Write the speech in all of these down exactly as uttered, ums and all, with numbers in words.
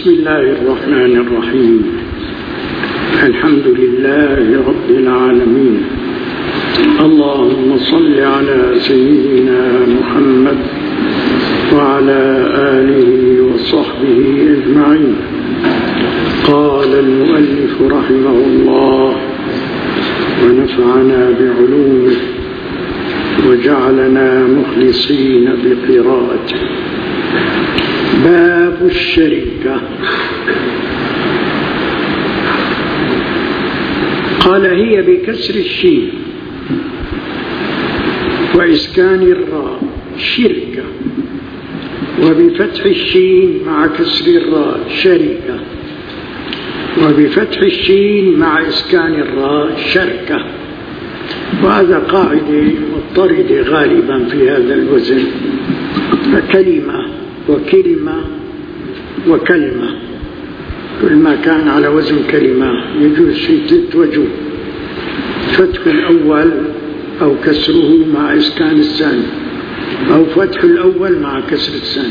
بسم الله الرحمن الرحيم. الحمد لله رب العالمين. اللهم صل على سيدنا محمد وعلى آله وصحبه أجمعين. قال المؤلف رحمه الله ونفعنا بعلومه وجعلنا مخلصين بقراءته. باب الشركة. قال هي بكسر الشين وإسكان الراء شركة، وبفتح الشين مع كسر الراء شركة، وبفتح الشين مع إسكان الراء شركة. وهذا قاعدة مضطردة غالبا في هذا الوزن، فكلمة وكلمة وكلمة، كل ما كان على وزن كلمة يجوز في ثلاث وجوه: فتح الأول أو كسره مع إسكان الثاني، أو فتح الأول مع كسر الثاني.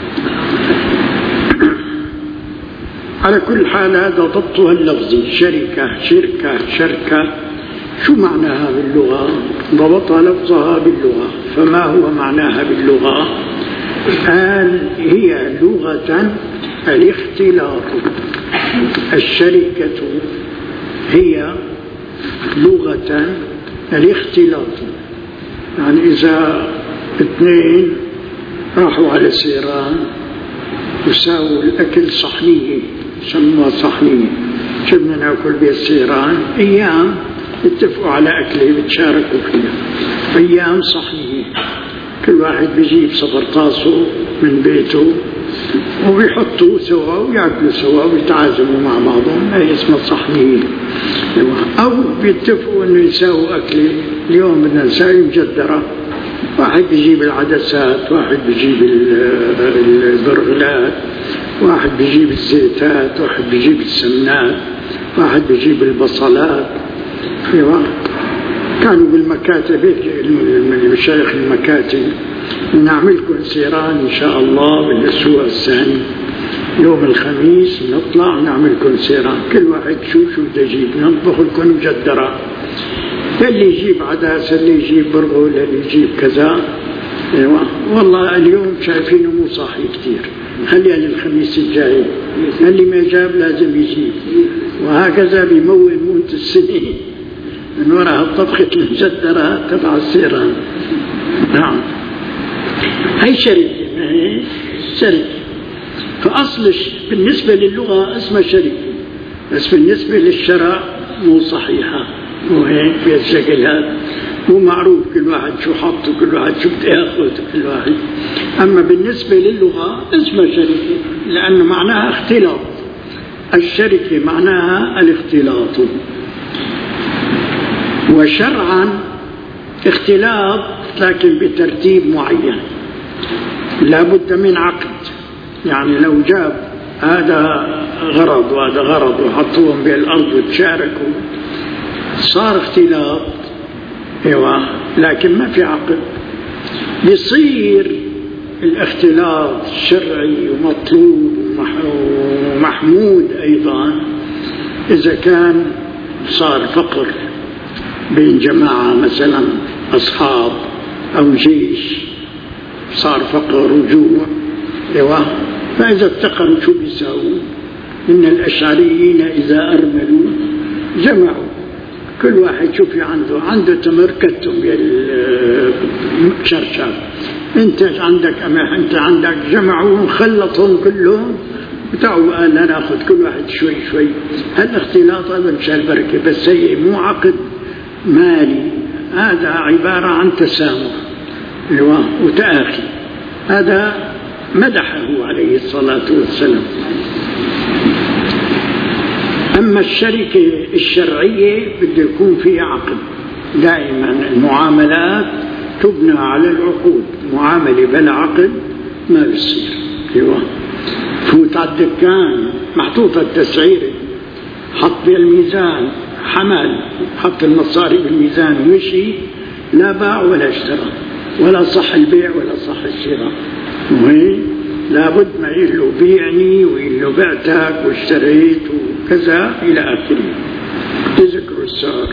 على كل حال هذا ضبطها اللفظي: شركة شركة شركة. شو معناها باللغة؟ ضبطها لفظها باللغة. فما هو معناها باللغة؟ قال هي لغة الاختلاط. الشركة هي لغة الاختلاط، يعني إذا اثنين راحوا على سيران وساووا الأكل صحنية، سموها صحنية، شو بدنا ناكل بالسيران؟ أيام اتفقوا على أكله بتشاركوا فيها، أيام صحنية. كل واحد بيجيب صفرطاسه من بيته وبيحطوا سوا ويأكلوا سوا ويتعازموا مع بعضهم، هي اسمها صحنية. أو بيتفقوا أنه يساووا أكله، اليوم بدنا نساوي مجدرة، واحد بيجيب العدسات، واحد بيجيب البرغلات، واحد بيجيب الزيتات، واحد بيجيب السمنات، واحد بيجيب البصلات. كانوا بالمكاتب المشايخ المكاتب: نعملكم سيران إن شاء الله بالأسبوع الثاني، يوم الخميس نطلع نعملكم سيران، كل واحد شو شو بده يجيب، نطبخ لكم مجدرة، اللي يجيب عداسة، اللي يجيب برغل، اللي يجيب كذا. ايوه والله اليوم شايفينه مو صاحي كتير، خليها للخميس الجاي، اللي ما جاب لازم يجيب، وهكذا بيمول مونة السنة من وراء الطبخة المجدرة تبع السيران. نعم، هي شركة، هي شركة. فأصل بالنسبة للغة اسمها شركة، بس بالنسبة للشرع مو صحيحة، مو هيك بهالشكل هذا، مو معروف كل واحد شو حط وكل واحد شو بده ياخذ كل واحد. أما بالنسبة للغة اسمها شركة لأنه معناها اختلاط. الشركة معناها الاختلاط. وشرعا اختلاط لكن بترتيب معين، لا بد من عقد. يعني لو جاب هذا غرض وهذا غرض وحطوهم بالأرض وتشاركوا صار اختلاط، ايوه، لكن ما في عقد. بيصير الاختلاط شرعي ومطلوب ومحمود أيضا إذا كان صار فقر بين جماعة، مثلا أصحاب أو جيش، صار فقر وجوع، ايوه. فإذا افتقروا شو بيساووا؟ إن الأشعريين إذا أرملوا جمعوا، كل واحد شوفي عنده عنده تمر كتم بالشرشار، أنت عندك أمح، أنت عندك، جمعوا خلطهم كلهم وتعوا قال ناخذ كل واحد شوي شوي. هالاختلاط هذا مشان البركة، بس هي مو عقد مالي، هذا عبارة عن تسامح ايوه وتآخي. هذا مدحه عليه الصلاة والسلام. أما الشركة الشرعية بده يكون فيها عقد. دائما المعاملات تبنى على العقود، معاملة بلا عقد ما بيصير. ايوه، فوت على الدكان محطوطة التسعيرة، حط بالميزان، حمل، حط المصاري بالميزان ومشي، لا باع ولا اشترى، ولا صح البيع ولا صح الشراء. وهي لابد ما يقول له بيعني ويقول له بعتك واشتريت وكذا إلى آخره تذكر السعر.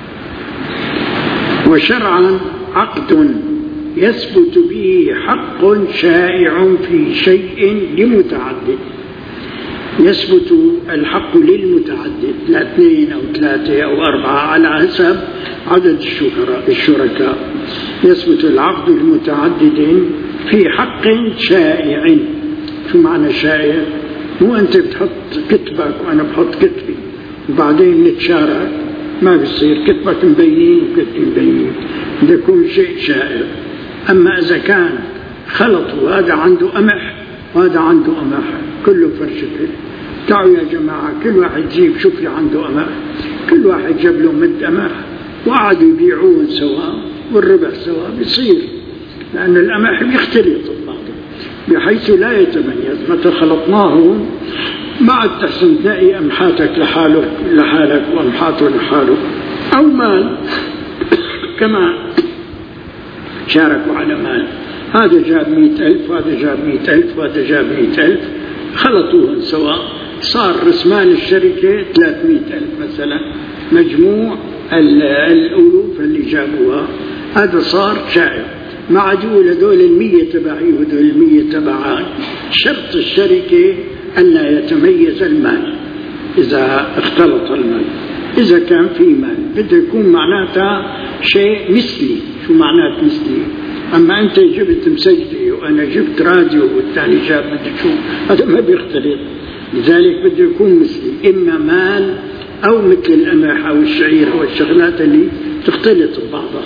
وشرعا عقد يثبت به حق شائع في شيء لمتعدد، يثبت الحق للمتعدد، لا اثنين أو ثلاثة أو أربعة على حسب عدد الشركاء. يثبت العقد المتعدد في حق شائع. شو معنى شائع؟ مو أنت بتحط كتبك وأنا بحط كتبي وبعدين نتشارك، ما بيصير كتبك مبين وكتبي مبين، بده يكون شيء شائع. أما إذا كان خلطوا هذا عنده قمح وهذا عنده قمح كله فرشة، تعالوا يا جماعة كل واحد يجيب شوف اللي عنده قمح، كل واحد جاب له مد قمح وقعدوا يبيعوه سوا والربح سوا، بيصير لأن القمح بيختلط ببعضه بحيث لا يتميز. متى خلطناه ما عاد تحسن تلاقي أمحاتك لحاله لحالك وأمحاته لحاله. أو مال كما شاركوا على مال، هذا جاب مئة ألف وهذا جاب مئة ألف وهذا جاب مئة ألف، خلطوهم سوا صار رسمان الشركة ثلاثمئة ألف مثلا، مجموع الألوف اللي جابوها هذا صار شائع. ما عاد يقول هذول المية تبعي وهذول المية تبعان. شرط الشركة أن لا يتميز المال إذا اختلط المال. إذا كان في مال بده يكون معناتها شيء مثلي. شو معنات مثلي؟ أما أنت جبت مسجدي وأنا جبت راديو والثاني جاب بدي شو، هذا ما بيختلط. لذلك بده يكون مثلي، إما مال أو مثل القمح أو الشعير أو الشغلات اللي تختلط ببعضها.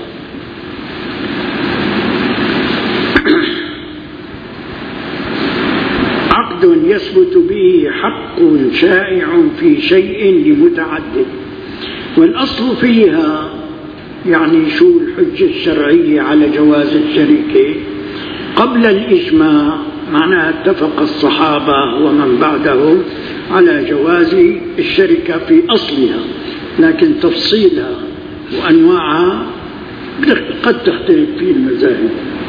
عقد يثبت به حق شائع في شيء لمتعدد. والأصل فيها يعني شو الحجة الشرعية على جواز الشركة قبل الإجماع، معناها اتفق الصحابة ومن بعدهم على جواز الشركة في أصلها، لكن تفصيلها وأنواعها قد تختلف في المذاهب.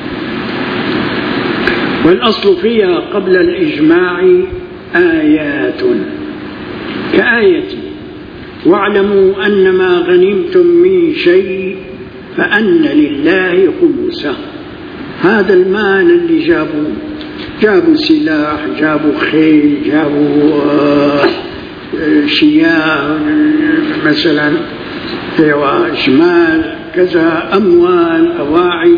والأصل فيها قبل الإجماع آيات كآية واعلموا أن ما غنمتم من شيء فأن لله خمسه. هذا المال اللي جابوا جابوا سلاح، جابوا خيل، جابوا شياه مثلا، جمال كذا، أموال أواعي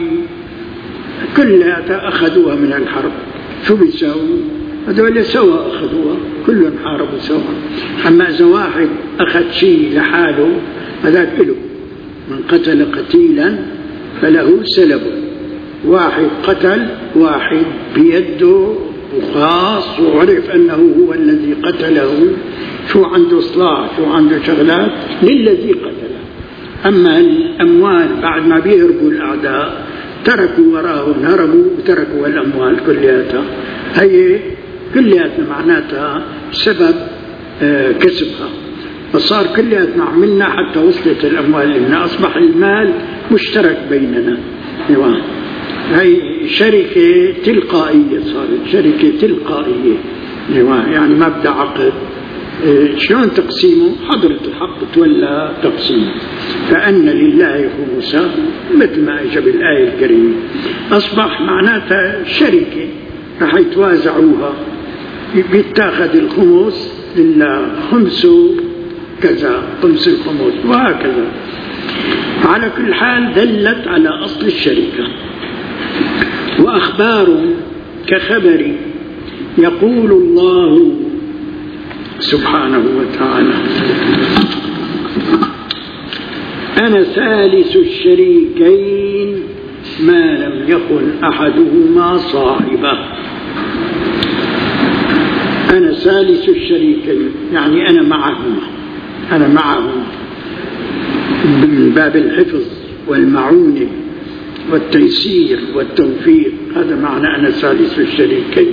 كلها أخذوها من الحرب. شو بيساووا؟ هذول سوا أخذوها، كلهم حاربوا سوا. أما إذا واحد أخذ شيء لحاله هذاك له، من قتل قتيلا فله سلب. واحد قتل واحد بيده وخاص وعرف أنه هو الذي قتله، شو عنده إصلاح، شو عنده شغلات للذي قتله. أما الأموال بعد ما بيهربوا الأعداء تركوا وراءهم، هربوا وتركوا الأموال كلياتها، هي كلياتنا معناتها سبب كسبها، فصار كلياتنا عملنا حتى وصلت الأموال لنا، أصبح المال مشترك بيننا. هي شركة تلقائية، صارت شركة تلقائية، يعني ما بدأ عقد. شلون تقسيمه؟ حضرة الحق تولى تقسيمه. فأن لله خمسه مثل ما أجاب الآية الكريمة. أصبح معناتها شركة رح يتوازعوها، بيتاخذ الخمس لله، خمسه كذا، خمس الخمس وهكذا. على كل حال دلت على أصل الشركة. وأخبار كخبر يقول الله سبحانه وتعالى أنا ثالث الشريكين ما لم يكن أحدهما صاحبه. أنا ثالث الشريكين يعني أنا معهما، أنا معهم من باب الحفظ والمعونة والتيسير والتوفيق. هذا معنى أنا ثالث الشريكين.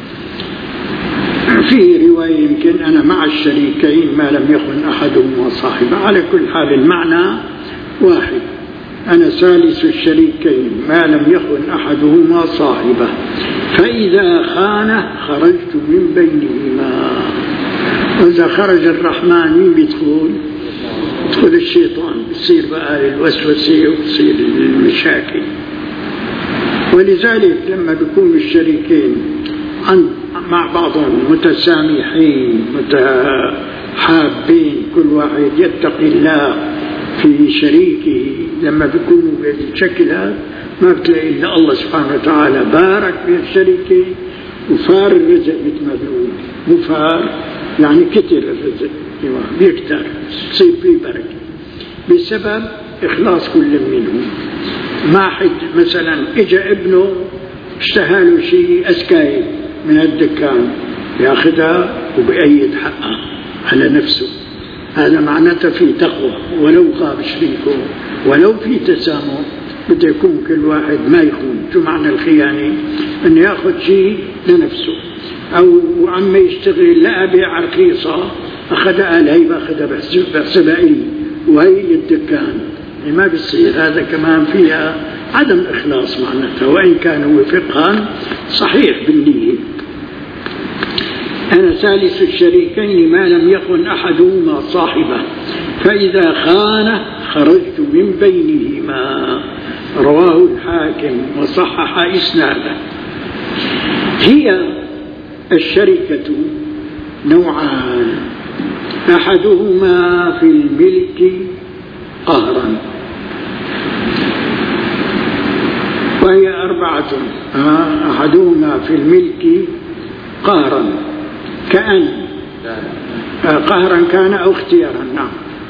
في رواية يمكن أنا مع الشريكين ما لم يكن أحدهما صاحبا. على كل حال المعنى واحد. أنا ثالث الشريكين ما لم يخن أحدهما صاحبه فإذا خانه خرجت من بينهما. وإذا خرج الرحمن مين بيدخل؟ يدخل الشيطان، بتصير بقى الوسوسة وتصير المشاكل. ولذلك لما بيكون الشريكين عند مع بعضهم متسامحين متحابين كل واحد يتقي الله في شريكه، لما بيكونوا بالشكل هذا ما بتلاقي إلا الله سبحانه وتعالى بارك في الشريكين وفار الرزق مثل ما بيقول. وفار يعني كتر الرزق بيكتر، تصير فيه بركة بسبب إخلاص كل منهم. ما حد مثلا إجا ابنه اشتهى له شيء أسكاي من الدكان ياخذها وبأيد حقه على نفسه، هذا معناته في تقوى. ولو غاب شريكه ولو في تسامح بده يكون كل واحد ما يخون. شو معنى الخيانة؟ أن يأخذ شيء لنفسه، أو عم يشتغل لقى بيع رخيصة أخذها قال هي باخذها بحسبها إلي وهي للدكان. ما بيصير، هذا كمان فيها عدم إخلاص معناتها، وإن كان هو فقها صحيح بالنية. أنا ثالث الشريكين ما لم يخن أحدهما صاحبه فإذا خانه خرجت من بينهما. رواه الحاكم وصحح إسناده. هي الشركة نوعان، أحدهما في الملك قهرا، وهي أربعة. أحدهما في الملك قهرا كأن قهرا كان أو اختيارا. نعم.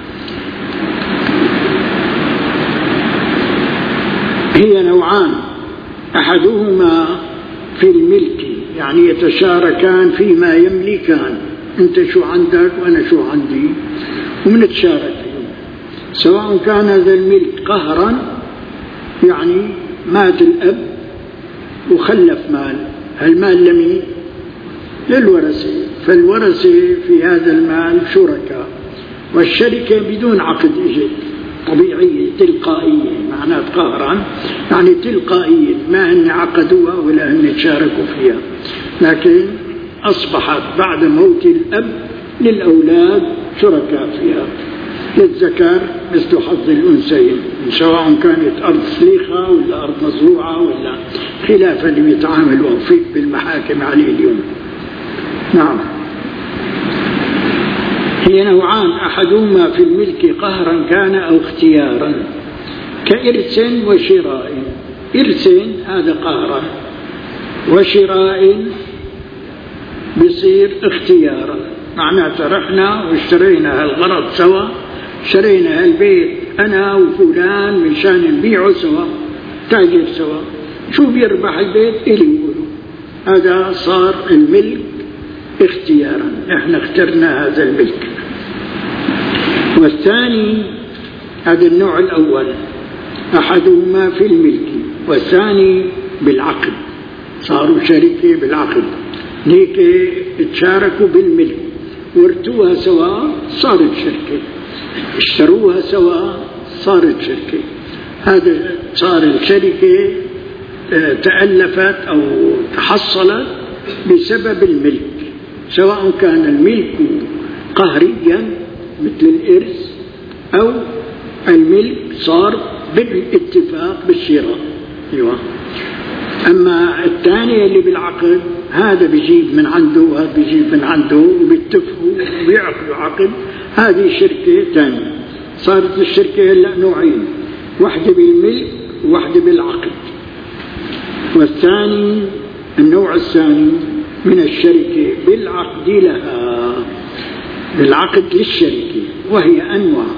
هي نوعان، أحدهما في الملك يعني يتشاركان فيما يملكان، أنت شو عندك وأنا شو عندي ومنتشارك فيه، سواء كان هذا الملك قهرا يعني مات الأب وخلف مال، هالمال لمين؟ للورثة، فالورثة في هذا المال شركاء. والشركة بدون عقد إجت طبيعية تلقائية، معناه قهرا يعني تلقائية، ما هن عقدوها ولا هن تشاركوا فيها، لكن أصبحت بعد موت الأب للأولاد شركاء فيها، للذكر مثل حظ الأنثيين، سواء كانت أرض سليخة ولا أرض مزروعة ولا خلاف اللي يتعاملوا فيه بالمحاكم عليه اليوم. نعم. هي نوعان، أحدهما في الملك قهرا كان أو اختيارا كإرث وشراء. إرث هذا قهرا، وشراء بصير اختيارا، معناته رحنا واشترينا هالغرض سوا، شرينا هالبيت أنا وفلان مشان نبيعه سوا، تاجر سوا، شو بيربح البيت إلي يقولوا، هذا صار الملك اختيارا، احنا اخترنا هذا الملك. والثاني هذا النوع الأول أحدهما في الملك والثاني بالعقد، صاروا شريكة بالعقد، هيك تشاركوا بالملك، ورثوها سوا صارت شركة، اشتروها سوا صارت شركة. هذا صار الشركة تألفت أو تحصلت بسبب الملك، سواء كان الملك قهريا مثل الإرث أو الملك صار بالاتفاق بالشراء. أيوة. أما الثاني اللي بالعقد هذا بيجيب من عنده وهذا بيجيب من عنده وبيتفقوا وبيعقدوا عقد، هذه شركة ثانية. صارت الشركة هلا نوعين، واحدة بالملك وواحدة بالعقد. والثاني النوع الثاني من الشركة بالعقد لها، بالعقد للشركة، وهي أنواع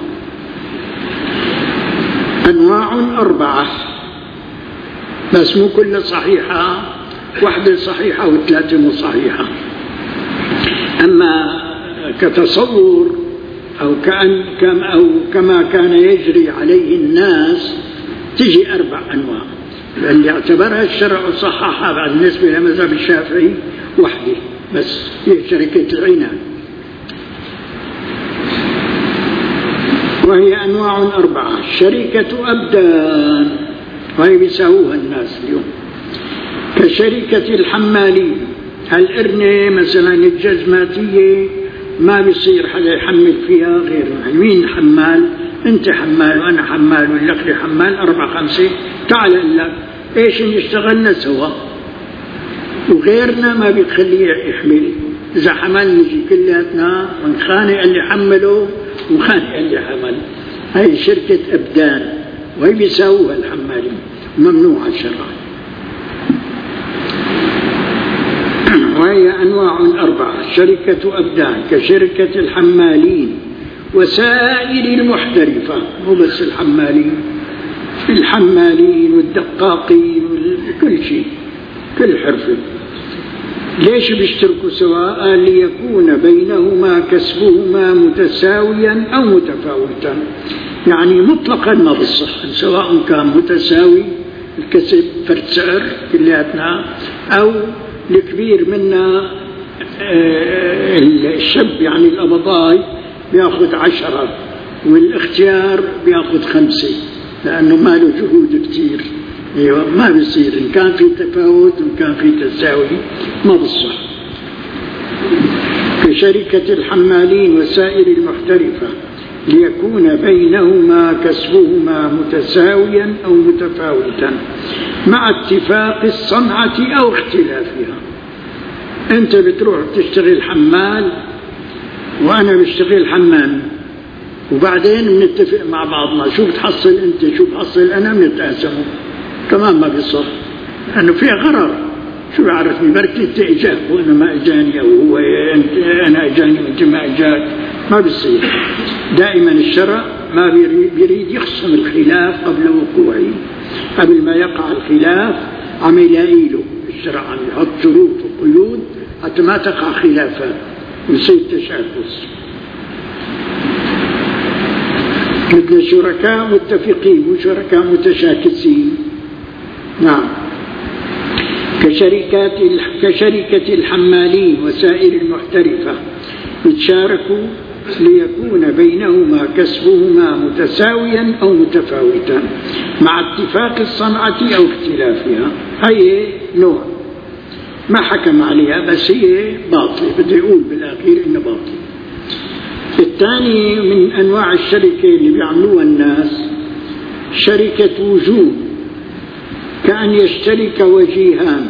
أنواع أربعة، بس مو كلها صحيحة، واحدة صحيحة وثلاثة مو صحيحة. أما كتصور أو كأن كم أو كما كان يجري عليه الناس تجي أربع أنواع، اللي اعتبرها الشرع وصححها بالنسبة لمذهب الشافعي وحده بس، هي شركة العنان. وهي أنواع أربعة. شركة أبدان، وهي بيساووها الناس اليوم، كشركة الحمالين. هالقرنة مثلا الجزماتية ما بيصير حدا يحمل فيها غيرنا. مين حمال؟ أنت حمال وأنا حمال والأخي حمال، أربعة خمسة، تعال أقول لك إيش نشتغلنا سوا، وغيرنا ما بيخليه يحمل. إذا حمل نجي كلياتنا ونخانق اللي حمله وخانق اللي حمل. هاي شركة أبدان، وهي بيساووها الحمالين، ممنوعة شرعا. وهي أنواع أربعة. شركة أبدان كشركة الحمالين وسائر المحترفة، مو بس الحمالين، الحمالين والدقاقين وكل شيء، كل حرفة. ليش بيشتركوا سواء؟ ليكون بينهما كسبهما متساويا أو متفاوتا. يعني مطلقا ما بالصح، سواء كان متساوي الكسب فرد سعر كلياتنا، أو الكبير منا الشاب يعني الأبضاي بياخذ عشرة والاختيار بياخذ خمسة، لأنه ما له جهود كتير. أيوة، ما بيصير. إن كان في تفاوت وإن كان في تساوي ما بالصح. كشركة الحمالين وسائر المحترفة ليكون بينهما كسبهما متساويا أو متفاوتا مع اتفاق الصنعة أو اختلافها. أنت بتروح تشتغل حمال وأنا بشتغل حمام، وبعدين بنتفق مع بعضنا شو بتحصل أنت شو بحصل أنا، بنتقاسمه. كمان ما بيصح، لأنه فيها غرر. شو بعرفني بركي أنت إجاك وأنا ما إجاني، أو هو أنا إجاني وأنت ما إجاك، ما بيصير. دائما الشرع ما بيريد يخصم الخلاف قبل وقوعه. قبل ما يقع الخلاف عم يلاقي له الشرع، عم يحط شروط وقيود حتى ما تقع خلافات ويصير تشاكس. مثل شركاء متفقين وشركاء متشاكسين. نعم. كشركات كشركة الحمالين وسائر المحترفة يتشاركوا ليكون بينهما كسبهما متساويا أو متفاوتا مع اتفاق الصنعة أو اختلافها. هي نوع ما حكم عليها، بس هي باطلة، بده يقول بالأخير إنه باطل. الثاني من أنواع الشركة اللي بيعملوها الناس شركة وجوه، كأن يشترك وجيهان،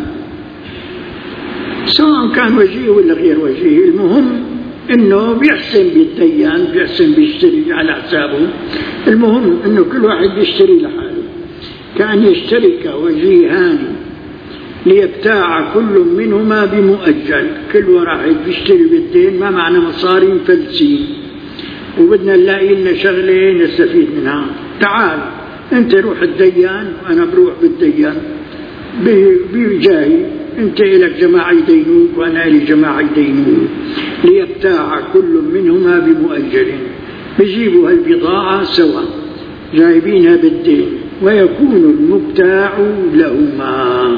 سواء كان وجيه ولا غير وجيه، المهم إنه بيحسن بالديان، بيحسن بيشتري على حسابه. المهم إنه كل واحد بيشتري لحاله. كأن يشترك وجيهان ليبتاع كل منهما بمؤجل. كل واحد بيشتري بالدين، ما معنى مصاري مفلسين وبدنا نلاقي لنا شغلة نستفيد منها. تعال أنت روح الديان وأنا بروح بالديان بجاهي، أنت إلك جماعة يدينوك وأنا إلي جماعة يدينوك، ليبتاع كل منهما بمؤجل. بيجيبوا هالبضاعة سوا جايبينها بالدين، ويكون المبتاع لهما.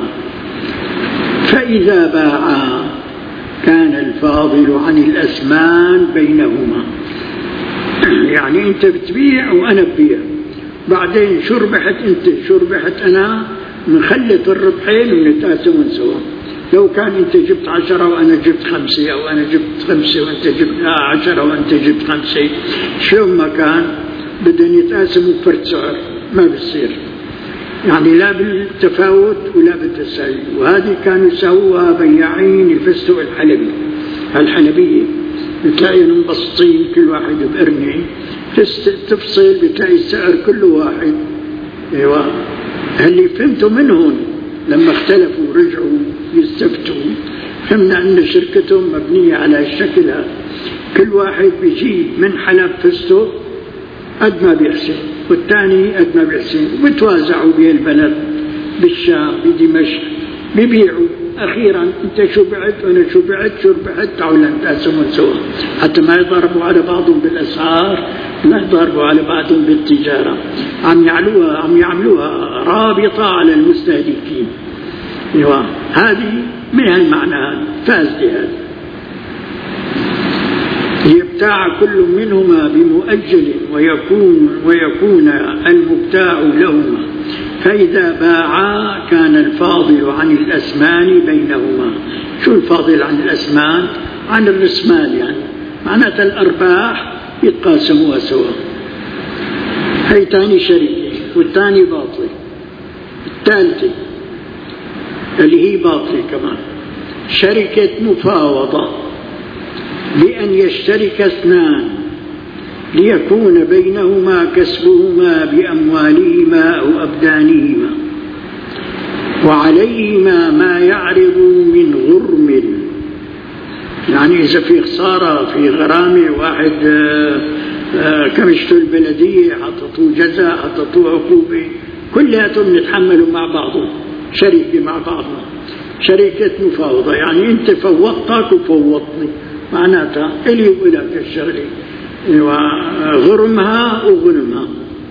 فإذا باعا كان الفاضل عن الأثمان بينهما. يعني أنت بتبيع وأنا ببيع، بعدين شو ربحت أنت شو ربحت أنا، نخلط الربحين ونتقاسمون سوا. لو كان أنت جبت عشرة وأنا جبت خمسة، أو أنا جبت خمسة وأنت جبت عشرة وأنت جبت خمسة، شو ما كان بدهم يتقاسموا فرد سعر، ما بيصير. يعني لا بالتفاوت ولا بالتساوي. وهذه كانوا يساووها بياعين الفستق الحلبي الحلبية، بتلاقي منبسطين كل واحد بقرنه، تفصل بتلاقي السعر كل واحد. ايوه، اللي فهمته منهم لما اختلفوا رجعوا يستفتوا، فهمنا ان شركتهم مبنية على الشكل هذا. كل واحد بيجيب من حلب فستق قد ما بيحسن، والثاني قد ما بيحسن، وبتوازعوا بين البلد، بالشام بدمشق بيبيعوا. أخيرا أنت شو بعت وأنا شو بعت شو ربحت، تعالوا نتقاسمون سوا، حتى ما يضربوا على بعضهم بالأسعار، لا يضربوا على بعضهم بالتجارة. عم يعملوها عم يعملوها رابطة على المستهلكين. ايوه، هذه من هالمعنى هذا فاسدة. هذه ابتاع كل منهما بمؤجل ويكون, ويكون المبتاع لهما، فإذا باعا كان الفاضل عن الأثمان بينهما. شو الفاضل عن الأثمان؟ عن الرسمان، يعني معناتها الأرباح يتقاسموها سوا. هي تاني شركة، والتاني باطل. الثالثة اللي هي باطل كمان شركة مفاوضة، بأن يشترك اثنان ليكون بينهما كسبهما بأموالهما أو أبدانهما، وعليهما ما يعرض من غرم. يعني إذا في خسارة في غرامة، واحد كمشتوا البلدية حطتوا جزاء حطتوا عقوبة، كلياتهم نتحملوا مع بعضهم، شركة مع بعضنا، شركة مفاوضة. يعني أنت فوضتك وفوضتني، معناتها إلي وإلك الشغلة، وغرمها وغنمها.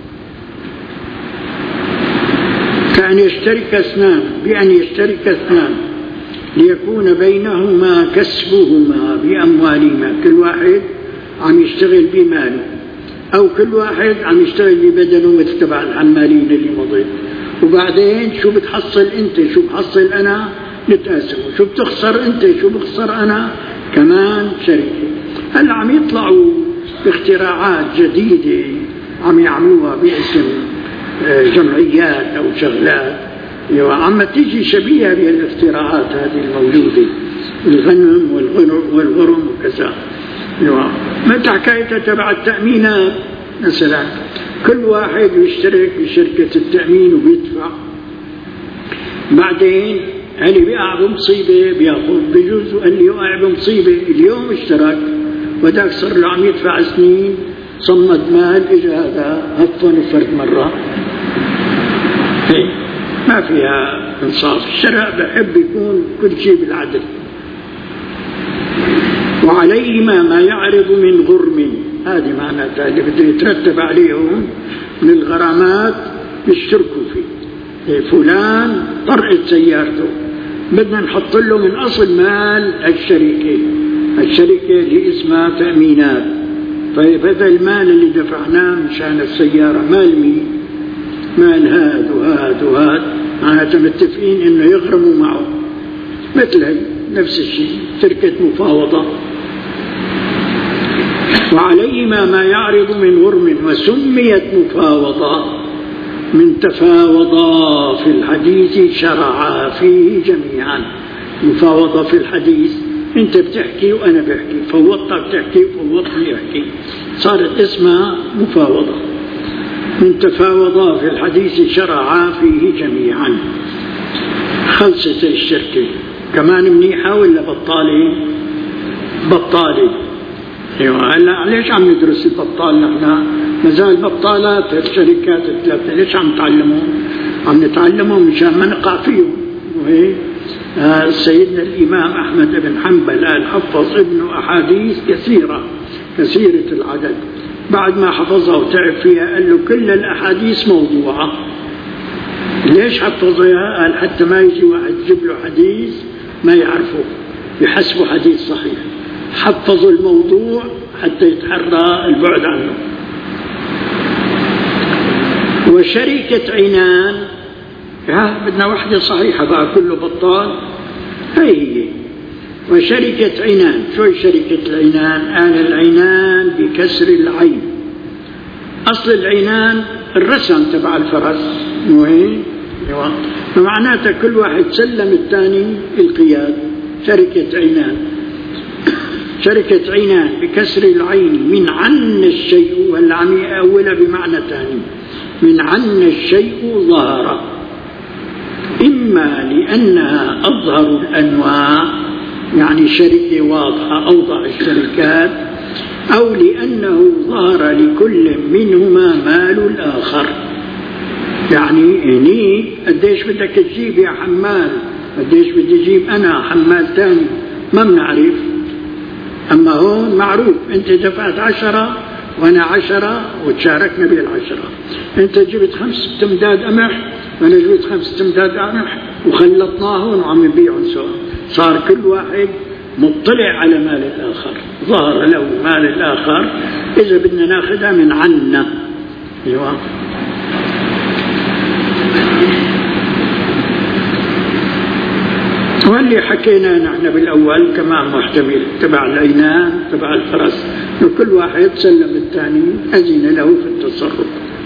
كأن يشترك اثنان، بأن يشترك اثنان ليكون بينهما كسبهما بأموالهما، كل واحد عم يشتغل بماله، أو كل واحد عم يشتغل ببدنه مثل تبع العمالين اللي مضيت. وبعدين شو بتحصل أنت، شو بحصل أنا، نتقاسموا. شو بتخسر أنت، شو بخسر أنا، كمان شركة. هلا عم يطلعوا باختراعات جديدة عم يعملوها باسم جمعيات أو شغلات، عم تيجي شبيهة بالاختراعات هذه الموجودة، الغنم والغرم وكذا. متى حكايتها تبع التأمينات مثلا، كل واحد يشترك بشركة التأمين وبيدفع، بعدين اللي بيقع بمصيبة بياخذ بجوز، اللي يقع بمصيبة اليوم اشترك وذاك صار له عم يدفع سنين، صمد مال، اجى هذا هطن فرد مرة. ما فيها انصاف. الشرع بحب يكون كل شيء بالعدل. وعليهما ما يعرض من غرم، هذه معناتها اللي بده يترتب عليهم من الغرامات يشتركوا فيه. فلان طرقت سيارته، بدنا نحط له من أصل مال الشركة، الشركة اللي اسمها تأمينات. طيب هذا المال اللي دفعناه مشان السيارة مال مين؟ مال هاد وهاد وهاد، معناتها متفقين إنه يغرموا معه. مثل هي نفس الشيء، شركة مفاوضة. وعليهما ما يعرض من غرم، وسميت مفاوضة من تفاوضا في الحديث شرعا فيه جميعا. مفاوضة في الحديث، انت بتحكي وانا بحكي، فوضتك بتحكي وفوضتني احكي، صارت اسمها مفاوضة. من تفاوضا في الحديث شرعا فيه جميعا. خلصت الشركة. كمان منيحة ولا بطالة؟ بطالة. ايوه. هلا ليش عم ندرس البطال نحن؟ مازال بطالات الشركات الثلاثة، ليش عم نتعلمهم؟ عم نتعلمهم مشان ما نقع فيهم. وهي آه سيدنا الإمام أحمد بن حنبل قال حفظ ابنه أحاديث كثيرة كثيرة العدد، بعد ما حفظها وتعب فيها قال له كل الأحاديث موضوعة. ليش حفظها؟ قال حتى ما يجي واحد يجيب له حديث ما يعرفه يحسبه حديث صحيح. حفظوا الموضوع حتى يتحرى البعد عنه. وشركة عنان، ها بدنا وحدة صحيحة بقى كله بطال، هي هي. وشركة عنان، شو شركة العنان؟ قال العنان بكسر العين. أصل العنان الرسم تبع الفرس، وين؟ فمعناتها كل واحد سلم الثاني القياد. شركة عنان. شركة عنان بكسر العين، من عن الشيء، ولا عم يأولها بمعنى ثاني، من عن الشيء ظهر، إما لأنها أظهر الأنواع، يعني شركة واضحة أوضح الشركات، أو لأنه ظهر لكل منهما مال الآخر. يعني هني قديش بدك تجيب يا حمال، قديش بدي أجيب أنا حمال ثاني، ما بنعرف. أما هون معروف، أنت دفعت عشرة وأنا عشرة وتشاركنا بالعشرة. أنت جبت خمس تمداد قمح وأنا جبت خمس تمداد قمح وخلطناهم وعم نبيعهم سوا، صار كل واحد مطلع على مال الآخر، ظهر له مال الآخر، إذا بدنا ناخذها من عنا. أيوة. واللي حكينا نحن بالأول كمان محتمل، تبع العينان تبع الفرس، وكل واحد سلم الثاني أذن له في التصرف.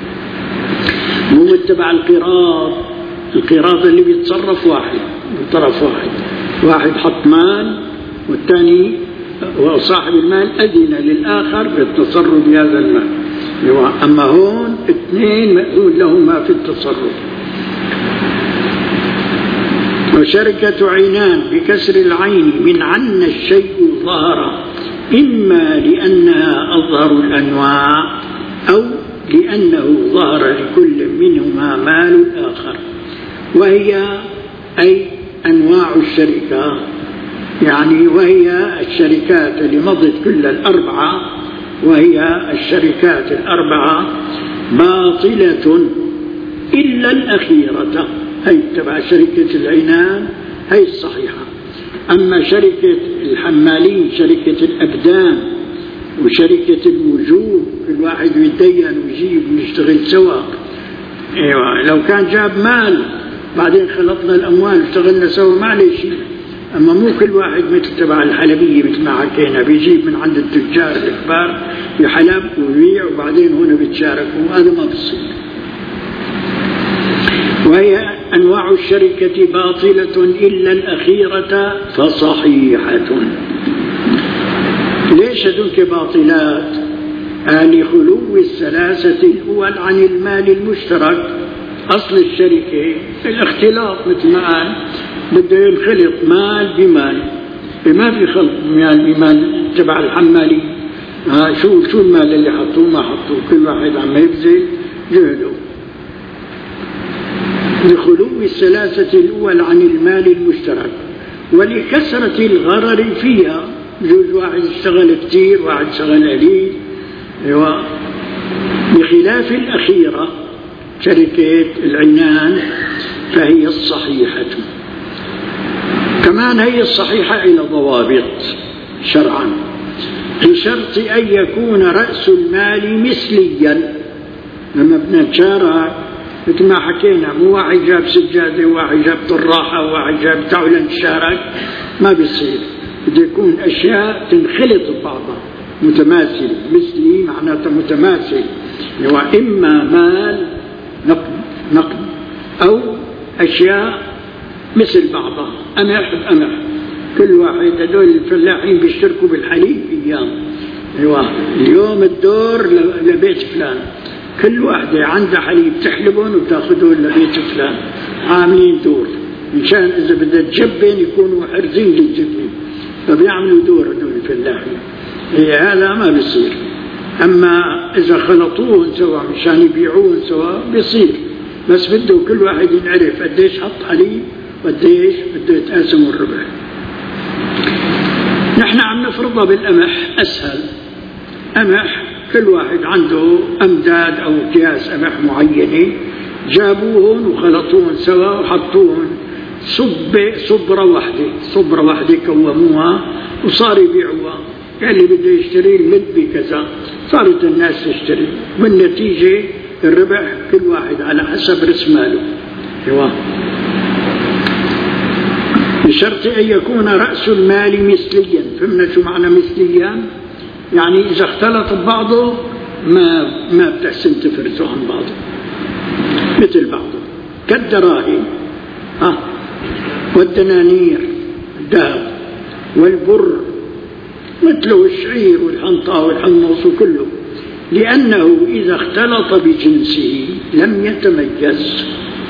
مو تبع القراض، القراض اللي بيتصرف واحد من طرف واحد، واحد حط مال والثاني وصاحب المال أذن للآخر بالتصرف بهذا المال. أما هون اثنين مأذون لهما في التصرف. وشركة عينان بكسر العين من عنا الشيء ظهر، إما لأنها أظهر الأنواع أو لأنه ظهر لكل منهما مال الآخر، وهي أي أنواع الشركة، يعني وهي الشركات اللي مضت كل الأربعة، وهي الشركات الأربعة باطلة إلا الأخيرة، هي تبع شركة العينان هي الصحيحة. أما شركة الحمالين، شركة الأبدان وشركة الوجوه، كل واحد يتدين ويجيب ويشتغل سوا. أيوة، لو كان جاب مال بعدين خلطنا الأموال واشتغلنا سوا ما عليه شيء. أما مو كل واحد مثل تبع الحلبية مثل ما حكينا بيجيب من عند التجار الكبار يحلب ويبيع وبعدين هنا بيتشاركوا، هذا ما بيصير. وهي أنواع الشركة باطلة إلا الأخيرة فصحيحة. ليش هذولك باطلات؟ آل خلو الثلاثة الأول عن المال المشترك. أصل الشركة الاختلاط مثل ما قال، بده ينخلط مال بمال، ما في خلط مال بمال تبع الحمالي. ها شو شو المال اللي حطوه ما حطوه، كل واحد عم يبذل جهده. لخلو الثلاثة الأول عن المال المشترك ولكثرة الغرر فيها، جوز واحد اشتغل كتير واحد اشتغل قليل. ايوه. بخلاف الأخيرة شركة العينان فهي الصحيحة. كمان هي الصحيحة إلى ضوابط شرعا، بشرط أن يكون رأس المال مثليا. لما بدنا نشارك مثل ما حكينا، مو واحد جاب سجادة وواحد جاب طراحة وواحد جاب تعالى نشارك، ما بيصير. بده يكون أشياء تنخلط ببعضها متماثل. مثلي معناته متماثل، وإما مال نقد نقد أو أشياء مثل بعضها، قمح بقمح. كل واحد هذول الفلاحين بيشتركوا بالحليب أيام. أيوة، اليوم الدور لبيت فلان، كل واحدة عندها حليب تحلبون وتاخذون لبيت فلان، عاملين دور مشان إذا بدها تجبن يكونوا حرزين للجبن، فبيعملوا دور هذول الفلاحين. هي هذا ما بيصير. أما إذا خلطوهم سوا مشان يبيعوهم سوا بيصير، بس بده كل واحد يعرف قديش حط حليب وقديش بده يتقاسموا الربح. نحن عم نفرضها بالقمح أسهل. قمح كل واحد عنده أمداد أو أكياس قمح معينة، جابوهن وخلطوهن سوا وحطوهن صب صبرة واحدة، صبرة واحدة كوموها وصار يبيعوها. قال لي بده يشتري المد بكذا، صارت الناس تشتري، والنتيجة الربح كل واحد على حسب رأس ماله. ايوه. بشرط أن يكون رأس المال مثليا. فهمنا شو معنى مثليا؟ يعني إذا اختلط ببعضه ما ما بتحسن تفرزه عن بعضه، مثل بعضه كالدراهم ها والدنانير الذهب والبر مثله الشعير والحنطة والحمص وكله، لأنه إذا اختلط بجنسه لم يتميز،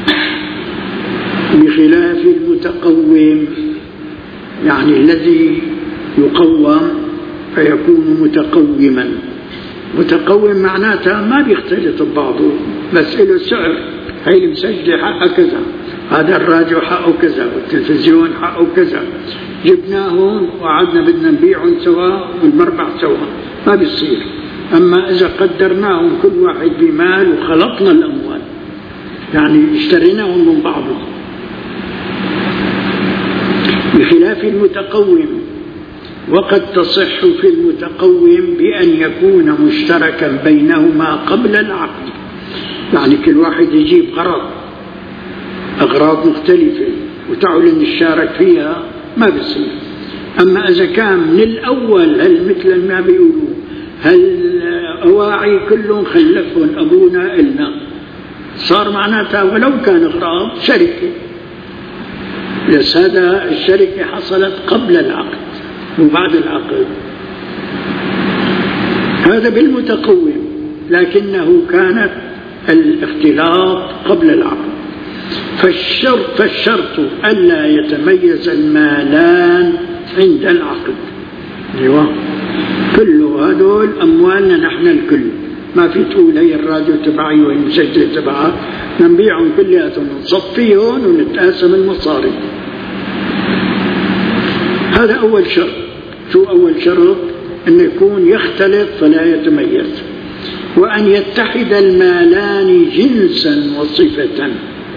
بخلاف المتقوم، يعني الذي يقوم فيكون متقوما. متقوم معناتها ما بيختلط ببعضه، بس له سعر. هاي المسجلة حقها كذا، هذا الراديو حقه كذا، والتلفزيون حقه كذا، جبناهم وقعدنا بدنا نبيعهم سوا والمربح سوا، ما بيصير. أما إذا قدرناهم كل واحد بمال وخلطنا الأموال، يعني اشتريناهم من بعضهم. بخلاف المتقوم وقد تصح في المتقوم بأن يكون مشتركا بينهما قبل العقد، يعني كل واحد يجيب غرض أغراض مختلفة وتعلن الشارك فيها ما بيصير. أما إذا كان من الأول هل مثل ما بيقولوا هل أواعي كلهم خلفهم أبونا إلنا، صار معناتها ولو كان أغراض شركة، بس هذا الشركة حصلت قبل العقد وبعد العقد، هذا بالمتقوم، لكنه كانت الاختلاط قبل العقد. فالشرط, فالشرط ألا يتميز المالان عند العقد. أيوة، كل هذول أموالنا نحن الكل، ما في تقول هي الراديو تبعي والمسجل تبعها، نبيعهم كلياتهم نصفيهم ونتقاسم المصاري. هذا أول شرط. شو أول شرط؟ أن يكون يختلط فلا يتميز، وأن يتحد المالان جنسا وصفة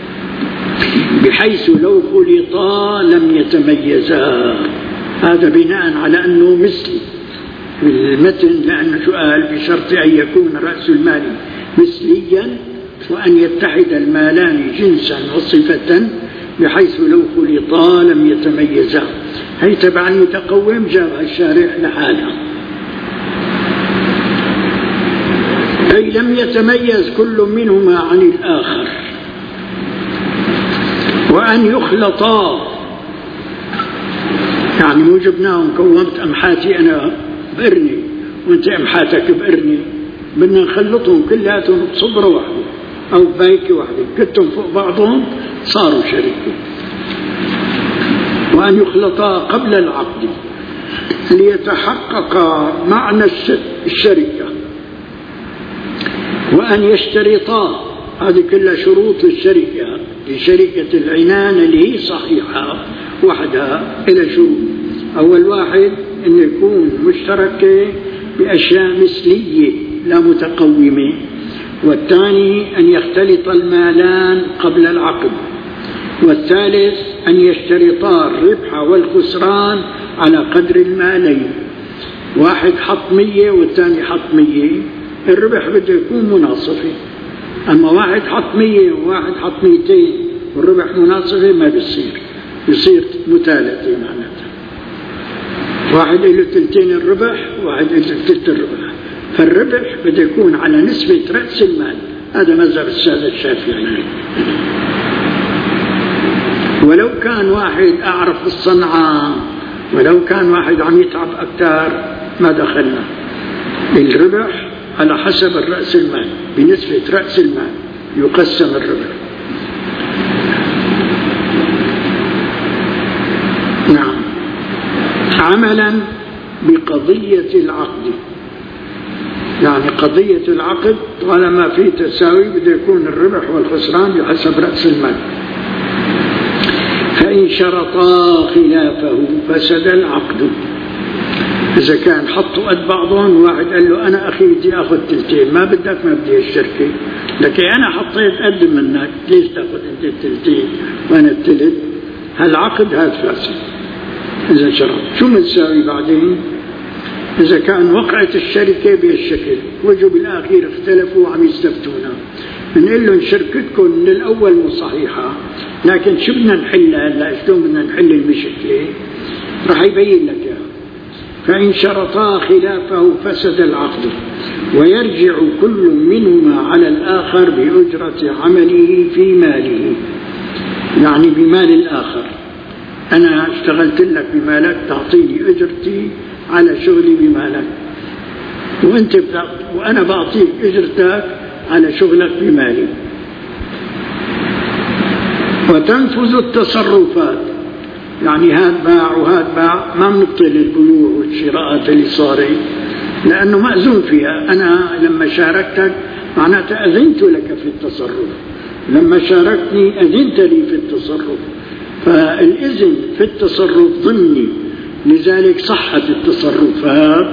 بحيث لو خلطا لم يتميزا. هذا بناء على أنه مثلي بالمتن، لأنه سؤال بشرط أن يكون رأس المال مثليا، وأن يتحد المالان جنسا وصفة بحيث لو خلطا لم يتميزا. هي تبع المتقوم جابها الشارع لحالها، أي لم يتميز كل منهما عن الآخر. وأن يخلطا، يعني مو جبناهم كومت أمحاتي أنا بقرني وأنت أمحاتك بقرني، بدنا نخلطهم كلاتهم بصبرة واحدة أو بايكة واحدة، كتهم فوق بعضهم صاروا شركة. وأن يخلطا قبل العقد ليتحقق معنى الشركة. وأن يشترطا، هذه كلها شروط الشركة، لشركة العنان اللي هي صحيحة وحدها إلى شروط. أول واحد أن يكون مشترك بأشياء مثلية لا متقومة، والثاني أن يختلط المالان قبل العقد، والثالث أن يشترطا الربح والخسران على قدر المالين. واحد حط مية والثاني حط مية، الربح بده يكون مناصفي. أما واحد حط مية وواحد حط ميتين والربح مناصفي ما بيصير، يصير متالتة معناتها، واحد له تلتين الربح وواحد له تلت الربح، فالربح بده يكون على نسبة رأس المال. هذا مذهب السادة الشافعي. ولو كان واحد أعرف الصنعة، ولو كان واحد عم يتعب أكثر ما دخلنا، الربح على حسب الرأس المال، بنسبة رأس المال يقسم الربح. نعم. عملا بقضية العقد، يعني قضية العقد طالما في تساوي بده يكون الربح والخسران بحسب رأس المال. فإن شرطا خلافه فسد العقد. إذا كان حطوا قد بعضهم، واحد قال له أنا أخي بدي أخذ تلتين، ما بدك ما بدي الشركة، لكن أنا حطيت قد منك، ليش تأخذ أنت التلتين وأنا التلت؟ هالعقد هذا فاسد. إذا شرط شو متساوي بعدين؟ إذا كان وقعت الشركة بهالشكل وجوا بالآخير اختلفوا وعم يستفتونا، بنقول لهم شركتكم من الأول مو صحيحة، لكن شو بدنا نحلها هلا؟ شلون بدنا نحل المشكلة؟ راح يبين لك اياها. فإن شرطا خلافه فسد العقد، ويرجع كل منهما على الآخر بأجرة عمله في ماله، يعني بمال الآخر. أنا اشتغلت لك بمالك، تعطيني أجرتي على شغلي بمالك، وأنت وأنا بعطيك أجرتك على شغلك بمالي. وتنفذ التصرفات، يعني هاد باع وهاد باع، ما بنبطل البيوع والشراءات اللي صارت لأنه مأذون فيها. أنا لما شاركتك معناتها أذنت لك في التصرف، لما شاركتني أذنت لي في التصرف، فالإذن في التصرف ضمني، لذلك صحة التصرفات.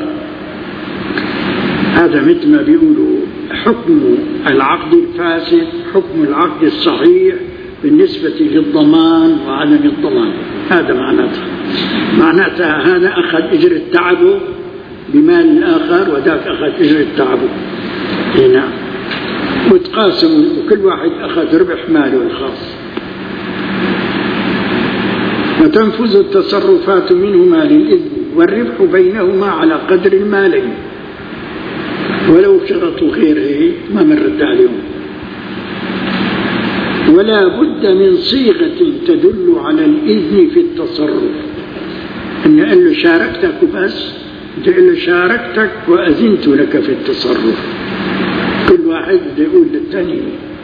هذا مثل ما بيقولوا حكم العقد الفاسد حكم العقد الصحيح بالنسبة للضمان وعدم الضمان، هذا معناته. معناتها هذا أخذ أجرة تعبه بمال الآخر وذاك أخذ أجرة تعبه. هنا وتقاسموا وكل واحد أخذ ربح ماله الخاص. وتنفذ التصرفات منهما للإذن والربح بينهما على قدر المالين، ولو شرطوا غيره ما مرد عليهم. ولا بد من صيغة تدل على الإذن في التصرف، أن قال له شاركتك وبس، قال له شاركتك وأذنت لك في التصرف. كل واحد بده يقول للثاني.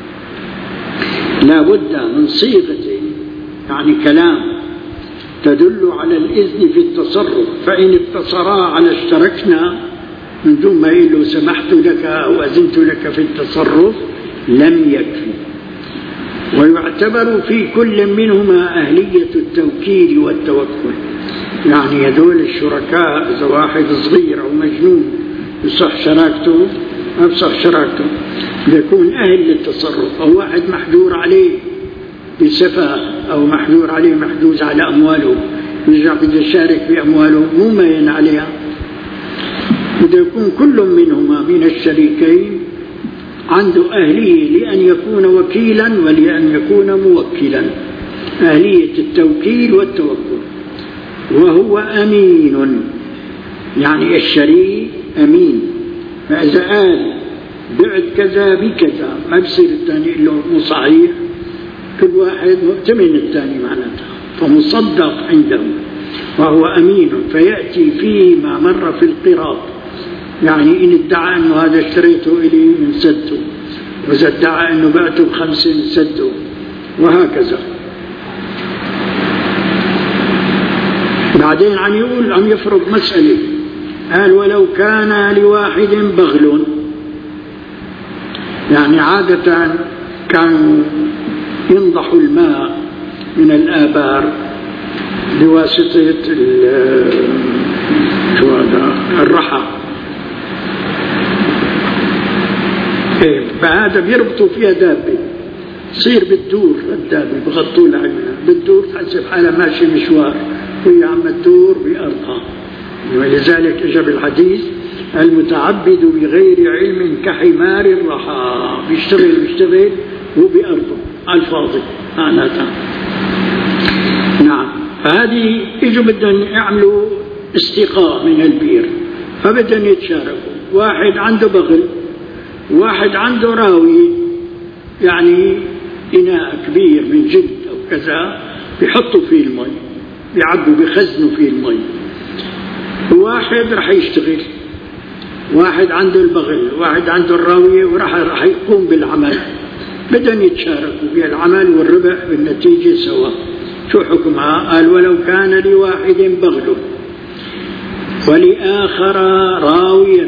لا بد من صيغة يعني كلام تدل على الإذن في التصرف، فإن اقتصرا على اشتركنا من دون ما يقول له سمحت لك أو أذنت لك في التصرف لم يكفي. ويعتبر في كل منهما أهلية التوكيل والتوكل، يعني هذول الشركاء إذا واحد صغير أو مجنون يصح شراكته ما بصح شراكته، يكون أهل للتصرف، أو واحد محجور عليه بسفة أو محجور عليه محجوز على أمواله يرجع بده يشارك بأمواله مو مين عليها. بده يكون كل منهما من الشريكين عنده أهلية لأن يكون وكيلا ولأن يكون موكلا، أهلية التوكيل والتوكل. وهو أمين، يعني الشريك أمين، فإذا قال بعت كذا بكذا ما بصير الثاني يقول له مو صحيح، كل واحد مؤتمن الثاني معناتها، فمصدق عنده. وهو أمين، فيأتي فيه ما مر في القراط، يعني إن ادعى أنه هذا اشتريته إلي من سده، وإذا ادعى أنه بعته بخمسة من سده، وهكذا. بعدين عم يقول عم يفرض مسألة، قال ولو كان لواحد بغل، يعني عادة كانوا ينضحوا الماء من الآبار بواسطة شو هذا الرحى، فهذا بيربطوا فيها دابة تصير بتدور، الدابة بغطوا لها عينها بتدور تحسب حالها ماشي مشوار وهي عم تدور بأرضها. ولذلك اجى بالحديث المتعبد بغير علم كحمار الرحى، بيشتغل بيشتغل هو بأرضه على الفاضي معناتها. نعم، فهذه اجوا بدهم يعملوا استقاء من البير، فبدهم يتشاركوا. واحد عنده بغل، واحد عنده راوي، يعني إناء كبير من جلد أو كذا بيحطوا فيه المي، بيعبوا بيخزنوا فيه المي. واحد رح يشتغل، واحد عنده البغل، واحد عنده الراوية، وراح رح يقوم بالعمل. بدهم يتشاركوا بالعمل والربح بالنتيجة سوا. شو حكمها؟ قال ولو كان لواحد بغل ولآخر راوية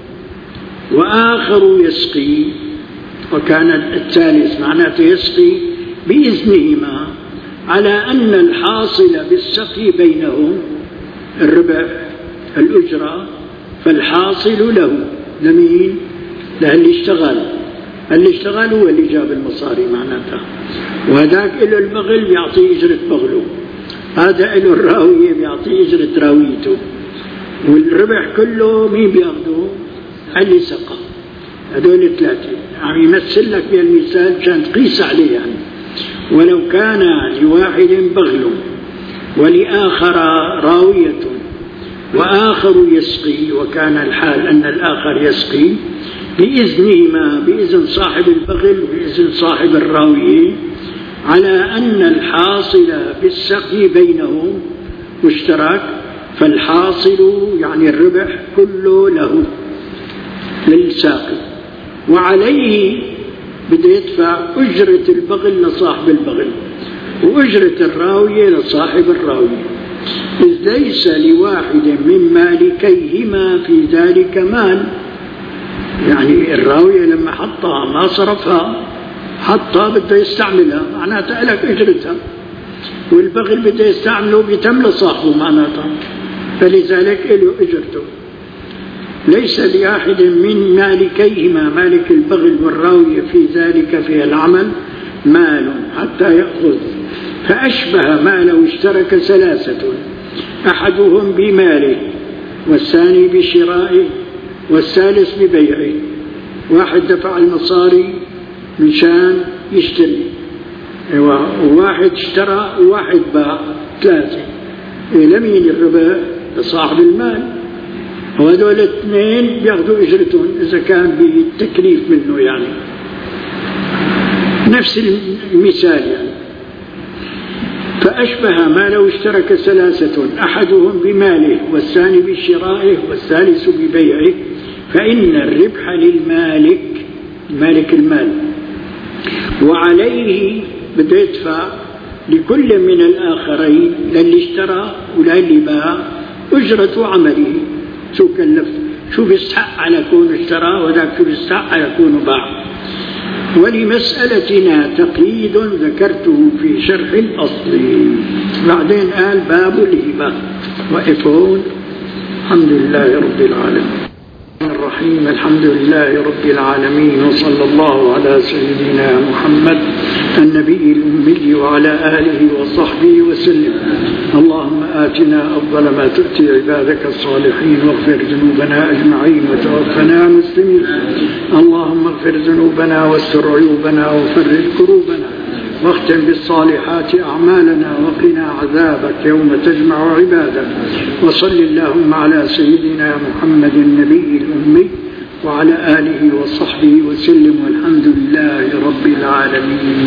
وآخر يسقي، وكان الثالث معناته يسقي بإذنهما، على أن الحاصل بالسقي بينهم الربح الأجرة، فالحاصل له لمين؟ للي اشتغل، اللي اشتغل هو اللي جاب المصاري معناتها، وهذاك له البغل بيعطيه أجرة بغله، هذا له الراوية بيعطيه أجرة راويته، والربح كله مين بياخده؟ اللي سقى. هذول ثلاثة عم يمثل لك بالمثال عشان تقيس عليه يعني. ولو كان لواحد بغل ولآخر راوية وآخر يسقي، وكان الحال أن الآخر يسقي بإذنهما، بإذن صاحب البغل وبإذن صاحب الراوية، على أن الحاصل بالسقي بينهم مشترك، فالحاصل يعني الربح كله له للساقي، وعليه بده يدفع أجرة البغل لصاحب البغل وأجرة الراوية لصاحب الراوية، إذ ليس لواحد من مالكيهما في ذلك مال. يعني الراوية لما حطها ما صرفها، حطها بده يستعملها معناتها لك أجرتها، والبغل بده يستعمله بيتم لصاحبه معناتها، فلذلك له أجرته. ليس لأحد من مالكيهما، مالك البغل والراوية، في ذلك في العمل مال حتى يأخذ، فأشبه ما لو اشترك ثلاثة أحدهم بماله والثاني بشرائه والثالث ببيعه. واحد دفع المصاري مشان يشتري، وواحد اشترى وواحد باع، ثلاثة. لمين الربا؟ لصاحب المال. وهذول الاثنين بياخذوا اجرتهم اذا كان بالتكليف منه، يعني نفس المثال يعني. فأشبه ما لو اشترك ثلاثة أحدهم بماله والثاني بشرائه والثالث ببيعه، فإن الربح للمالك، مالك المال، وعليه بده يدفع لكل من الآخرين، للي اشترى وللي باع، أجرة عمله. شو كلف، شو بيستحق على كونه اشترى، وذاك شو بيستحق على كونه باع. ولمسألتنا تقييد ذكرته في شرح الأصل. بعدين قال باب الهبة. وقفون. الحمد لله رب العالمين الرحيم. الحمد لله رب العالمين، وصلى الله على سيدنا محمد النبي الأمي وعلى آله وصحبه وسلم. اللهم آتنا أفضل ما تؤتي عبادك الصالحين، واغفر ذنوبنا أجمعين، وتوفنا مسلمين. اللهم اغفر ذنوبنا واستر عيوبنا وفرج كروبنا، واختم بالصالحات أعمالنا، وقنا عذابك يوم تجمع عبادك. وصل اللهم على سيدنا محمد النبي الأمي وعلى آله وصحبه وسلم، والحمد لله رب العالمين.